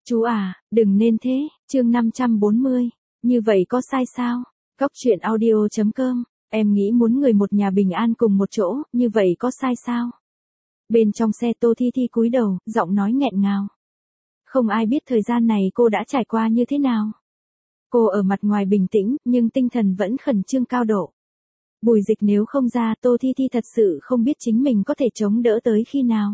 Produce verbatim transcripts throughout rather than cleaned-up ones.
Chú à, đừng nên thế, chương năm trăm bốn mươi. Như vậy có sai sao? Góc truyện audio chấm com. Em nghĩ muốn người một nhà bình an cùng một chỗ, như vậy có sai sao? Bên trong xe Tô Thi Thi cúi đầu, giọng nói nghẹn ngào. Không ai biết thời gian này cô đã trải qua như thế nào. Cô ở mặt ngoài bình tĩnh, nhưng tinh thần vẫn khẩn trương cao độ. Bùi Dịch nếu không ra, Tô Thi Thi thật sự không biết chính mình có thể chống đỡ tới khi nào.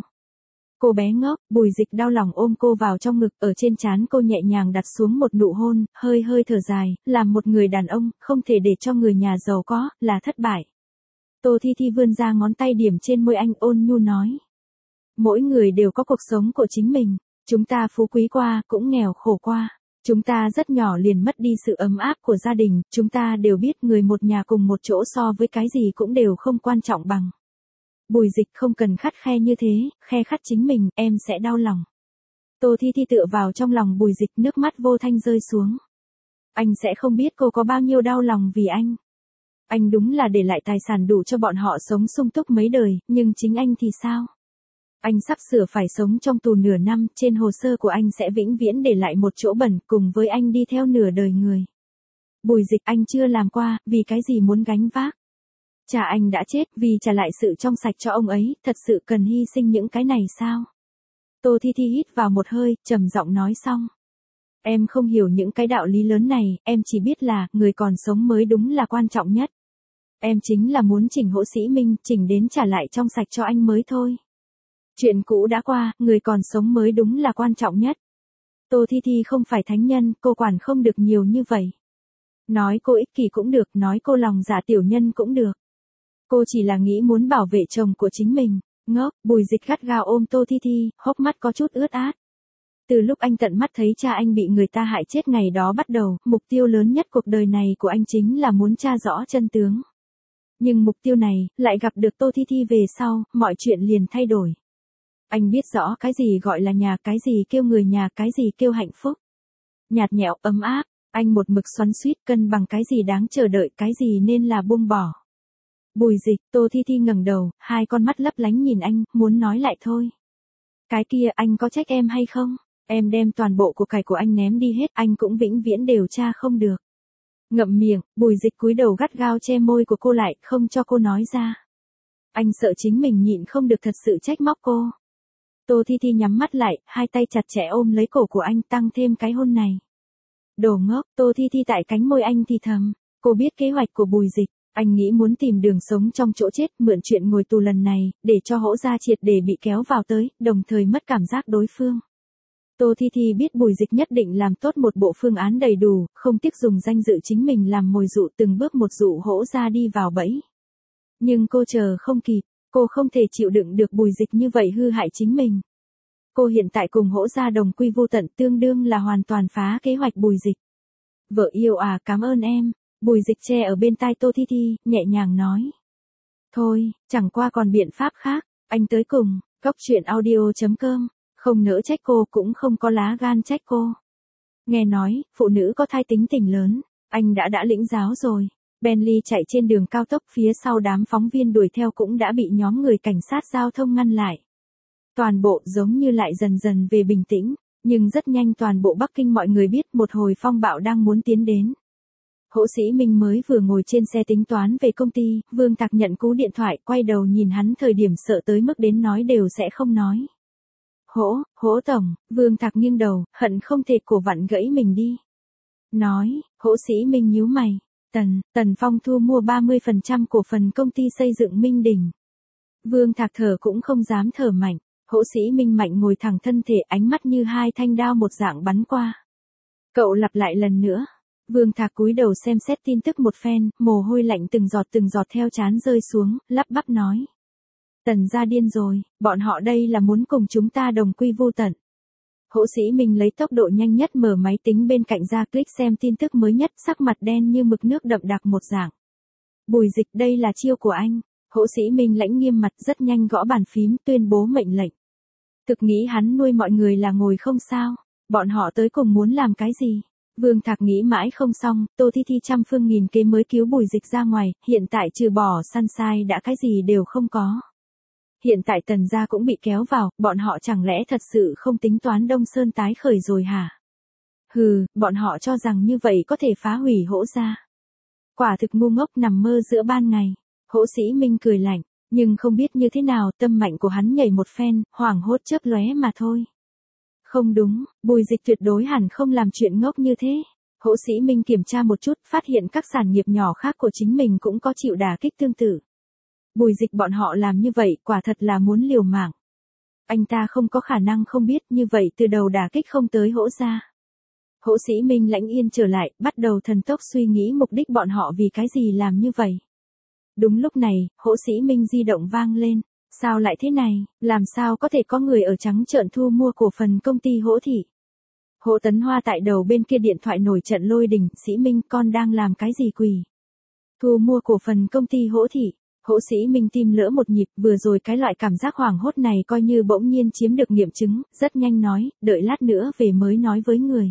Cô bé ngốc, Bùi Dịch đau lòng ôm cô vào trong ngực, ở trên trán cô nhẹ nhàng đặt xuống một nụ hôn, hơi hơi thở dài, làm một người đàn ông, không thể để cho người nhà giàu có, là thất bại. Tô Thi Thi vươn ra ngón tay điểm trên môi anh, ôn nhu nói. Mỗi người đều có cuộc sống của chính mình, chúng ta phú quý qua, cũng nghèo khổ qua. Chúng ta rất nhỏ liền mất đi sự ấm áp của gia đình, chúng ta đều biết người một nhà cùng một chỗ so với cái gì cũng đều không quan trọng bằng. Bùi Dịch không cần khắt khe như thế, khe khắt chính mình, em sẽ đau lòng. Tô Thi Thi tựa vào trong lòng Bùi Dịch, nước mắt vô thanh rơi xuống. Anh sẽ không biết cô có bao nhiêu đau lòng vì anh. Anh đúng là để lại tài sản đủ cho bọn họ sống sung túc mấy đời, nhưng chính anh thì sao? Anh sắp sửa phải sống trong tù nửa năm, trên hồ sơ của anh sẽ vĩnh viễn để lại một chỗ bẩn, cùng với anh đi theo nửa đời người. Bùi Dịch, anh chưa làm qua, vì cái gì muốn gánh vác? Cha anh đã chết, vì trả lại sự trong sạch cho ông ấy, thật sự cần hy sinh những cái này sao? Tô Thi Thi hít vào một hơi, trầm giọng nói xong. Em không hiểu những cái đạo lý lớn này, em chỉ biết là, người còn sống mới đúng là quan trọng nhất. Em chính là muốn chỉnh Hỗ Sĩ Minh, chỉnh đến trả lại trong sạch cho anh mới thôi. Chuyện cũ đã qua, người còn sống mới đúng là quan trọng nhất. Tô Thi Thi không phải thánh nhân, cô quản không được nhiều như vậy. Nói cô ích kỷ cũng được, nói cô lòng dạ tiểu nhân cũng được. Cô chỉ là nghĩ muốn bảo vệ chồng của chính mình. Ngốc, Bùi Dịch gắt gao ôm Tô Thi Thi, hốc mắt có chút ướt át. Từ lúc anh tận mắt thấy cha anh bị người ta hại chết ngày đó bắt đầu, mục tiêu lớn nhất cuộc đời này của anh chính là muốn tra rõ chân tướng. Nhưng mục tiêu này, lại gặp được Tô Thi Thi về sau, mọi chuyện liền thay đổi. Anh biết rõ cái gì gọi là nhà, cái gì kêu người nhà, cái gì kêu hạnh phúc. Nhạt nhẽo, ấm áp, anh một mực xoắn xuýt cân bằng cái gì đáng chờ đợi, cái gì nên là buông bỏ. Bùi Dịch, Tô Thi Thi ngẩng đầu, hai con mắt lấp lánh nhìn anh, muốn nói lại thôi. Cái kia, anh có trách em hay không? Em đem toàn bộ của cải của anh ném đi hết, anh cũng vĩnh viễn đều tra không được. Ngậm miệng, Bùi Dịch cúi đầu gắt gao che môi của cô lại, không cho cô nói ra. Anh sợ chính mình nhịn không được thật sự trách móc cô. Tô Thi Thi nhắm mắt lại, hai tay chặt chẽ ôm lấy cổ của anh, tăng thêm cái hôn này. Đồ ngốc, Tô Thi Thi tại cánh môi anh thì thầm. Cô biết kế hoạch của Bùi Dịch, anh nghĩ muốn tìm đường sống trong chỗ chết, mượn chuyện ngồi tù lần này, để cho Hỗ gia triệt để bị kéo vào tới, đồng thời mất cảm giác đối phương. Tô Thi Thi biết Bùi Dịch nhất định làm tốt một bộ phương án đầy đủ, không tiếc dùng danh dự chính mình làm mồi dụ, từng bước một dụ Hỗ gia đi vào bẫy. Nhưng cô chờ không kịp. Cô không thể chịu đựng được Bùi Dịch như vậy hư hại chính mình. Cô hiện tại cùng Hỗ gia đồng quy vô tận, tương đương là hoàn toàn phá kế hoạch Bùi Dịch. Vợ yêu à, cảm ơn em. Bùi Dịch che ở bên tai Tô Thi Thi, nhẹ nhàng nói. Thôi, chẳng qua còn biện pháp khác, anh tới cùng. Góc truyện audio chấm com. Không nỡ trách cô, cũng không có lá gan trách cô. Nghe nói, phụ nữ có thai tính tình lớn, anh đã đã lĩnh giáo rồi. Bentley chạy trên đường cao tốc, phía sau đám phóng viên đuổi theo cũng đã bị nhóm người cảnh sát giao thông ngăn lại. Toàn bộ giống như lại dần dần về bình tĩnh, nhưng rất nhanh toàn bộ Bắc Kinh mọi người biết một hồi phong bạo đang muốn tiến đến. Hỗ Sĩ Minh mới vừa ngồi trên xe tính toán về công ty, Vương Tạc nhận cú điện thoại, quay đầu nhìn hắn thời điểm sợ tới mức đến nói đều sẽ không nói. Hỗ, Hỗ tổng, Vương Tạc nghiêng đầu, hận không thể cổ vặn gãy mình đi. Nói, Hỗ Sĩ Minh nhíu mày. Tần, Tần Phong thu mua ba mươi phần trăm cổ phần công ty xây dựng Minh Đình. Vương Thạc thở cũng không dám thở mạnh, Hỗ Sĩ Minh mạnh ngồi thẳng thân thể, ánh mắt như hai thanh đao một dạng bắn qua. Cậu lặp lại lần nữa. Vương Thạc cúi đầu xem xét tin tức một phen, mồ hôi lạnh từng giọt từng giọt theo trán rơi xuống, lắp bắp nói. Tần gia điên rồi, bọn họ đây là muốn cùng chúng ta đồng quy vô tận. Hỗ Sĩ Minh lấy tốc độ nhanh nhất mở máy tính bên cạnh ra click xem tin tức mới nhất, sắc mặt đen như mực nước đậm đặc một dạng. Bùi Dịch, đây là chiêu của anh. Hỗ Sĩ Minh lãnh nghiêm mặt, rất nhanh gõ bàn phím, tuyên bố mệnh lệnh. Thực nghĩ hắn nuôi mọi người là ngồi không sao, bọn họ tới cùng muốn làm cái gì? Vương Thạc nghĩ mãi không xong, Tô Thi Thi trăm phương nghìn kế mới cứu Bùi Dịch ra ngoài, hiện tại trừ bỏ săn sai đã cái gì đều không có. Hiện tại Tần gia cũng bị kéo vào, bọn họ chẳng lẽ thật sự không tính toán Đông Sơn tái khởi rồi hả? Hừ, bọn họ cho rằng như vậy có thể phá hủy Hỗ gia. Quả thực ngu ngốc nằm mơ giữa ban ngày. Hỗ Sĩ Minh cười lạnh, nhưng không biết như thế nào tâm mạnh của hắn nhảy một phen, hoảng hốt chớp lóe mà thôi. Không đúng, Bùi Dịch tuyệt đối hẳn không làm chuyện ngốc như thế. Hỗ Sĩ Minh kiểm tra một chút, phát hiện các sản nghiệp nhỏ khác của chính mình cũng có chịu đả kích tương tự. Bùi Dịch bọn họ làm như vậy quả thật là muốn liều mạng. Anh ta không có khả năng không biết như vậy từ đầu đả kích không tới Hỗ gia. Hỗ Sĩ Minh lãnh yên trở lại, bắt đầu thần tốc suy nghĩ mục đích bọn họ vì cái gì làm như vậy. Đúng lúc này, Hỗ Sĩ Minh di động vang lên. Sao lại thế này, làm sao có thể có người ở trắng trợn thu mua cổ phần công ty Hỗ thị. Hỗ Tấn Hoa tại đầu bên kia điện thoại nổi trận lôi đình, Sĩ Minh con đang làm cái gì quỷ? Thu mua cổ phần công ty Hỗ thị. Hỗ Sĩ Minh tim lỡ một nhịp, vừa rồi cái loại cảm giác hoảng hốt này coi như bỗng nhiên chiếm được nghiệm chứng, rất nhanh nói, đợi lát nữa về mới nói với người.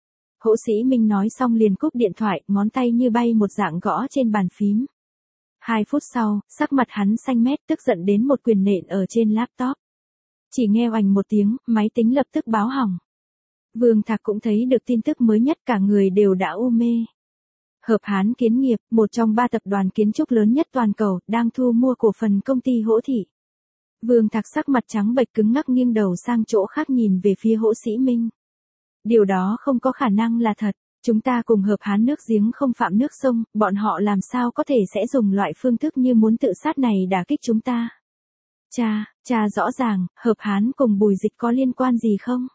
Hỗ Sĩ Minh nói xong liền cúp điện thoại, ngón tay như bay một dạng gõ trên bàn phím. Hai phút sau, sắc mặt hắn xanh mét tức giận đến một quyền nện ở trên laptop. Chỉ nghe oành một tiếng, máy tính lập tức báo hỏng. Vương Thạc cũng thấy được tin tức mới nhất, cả người đều đã u mê. Hợp Hán Kiến nghiệp, một trong ba tập đoàn kiến trúc lớn nhất toàn cầu, đang thu mua cổ phần công ty Hỗ thị. Vương Thạc sắc mặt trắng bệch cứng ngắc nghiêng đầu sang chỗ khác nhìn về phía Hỗ Sĩ Minh. Điều đó không có khả năng là thật. Chúng ta cùng Hợp Hán nước giếng không phạm nước sông, bọn họ làm sao có thể sẽ dùng loại phương thức như muốn tự sát này đả kích chúng ta. Cha, cha rõ ràng, Hợp Hán cùng Bùi Dịch có liên quan gì không?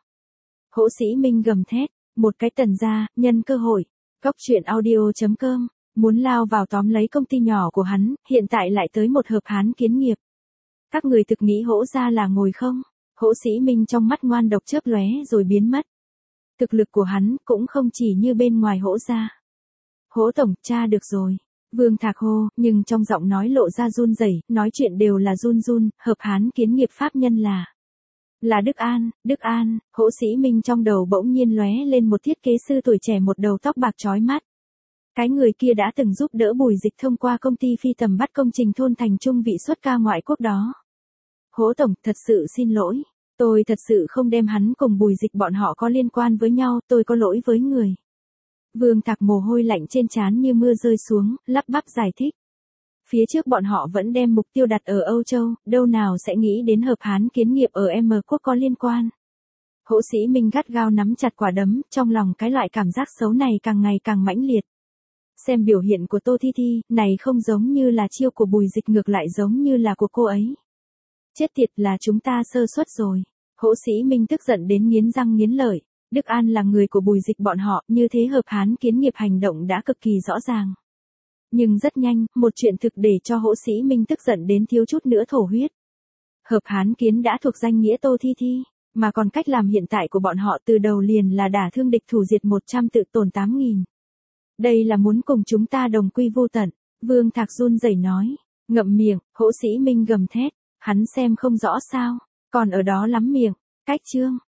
Hỗ Sĩ Minh gầm thét, một cái Tần gia, nhân cơ hội. Góc truyện audio chấm com, muốn lao vào tóm lấy công ty nhỏ của hắn, hiện tại lại tới một Hợp Hán Kiến nghiệp. Các người thực nghĩ Hỗ gia là ngồi không? Hỗ Sĩ Minh trong mắt ngoan độc chớp lóe rồi biến mất. Thực lực của hắn cũng không chỉ như bên ngoài Hỗ gia. Hỗ tổng, cha được rồi. Vương Thạc hô, nhưng trong giọng nói lộ ra run rẩy, nói chuyện đều là run run, Hợp Hán Kiến nghiệp pháp nhân là. Là Đức An, Đức An, Hỗ Sĩ Minh trong đầu bỗng nhiên lóe lên một thiết kế sư tuổi trẻ một đầu tóc bạc chói mắt. Cái người kia đã từng giúp đỡ Bùi Dịch thông qua công ty phi tầm bắt công trình thôn thành trung vị xuất ca ngoại quốc đó. Hỗ tổng, thật sự xin lỗi. Tôi thật sự không đem hắn cùng Bùi Dịch bọn họ có liên quan với nhau, tôi có lỗi với người. Vương Thạc mồ hôi lạnh trên trán như mưa rơi xuống, lắp bắp giải thích. Phía trước bọn họ vẫn đem mục tiêu đặt ở Âu Châu, đâu nào sẽ nghĩ đến Hợp Hán Kiến nghiệp ở M quốc có liên quan. Hỗ Sĩ Minh gắt gao nắm chặt quả đấm, trong lòng cái loại cảm giác xấu này càng ngày càng mãnh liệt. Xem biểu hiện của Tô Thi Thi, này không giống như là chiêu của Bùi Dịch, ngược lại giống như là của cô ấy. Chết tiệt, là chúng ta sơ suất rồi. Hỗ Sĩ Minh tức giận đến nghiến răng nghiến lợi. Đức An là người của Bùi Dịch bọn họ, như thế Hợp Hán Kiến nghiệp hành động đã cực kỳ rõ ràng. Nhưng rất nhanh, một chuyện thực để cho Hỗ Sĩ Minh tức giận đến thiếu chút nữa thổ huyết. Hợp Hán Kiến đã thuộc danh nghĩa Tô Thi Thi, mà còn cách làm hiện tại của bọn họ từ đầu liền là đả thương địch thủ diệt một trăm tự tổn tám nghìn. Đây là muốn cùng chúng ta đồng quy vô tận. Vương Thạc run rẩy nói. Ngậm miệng, Hỗ Sĩ Minh gầm thét. Hắn xem không rõ sao, còn ở đó lắm miệng. Cách chương.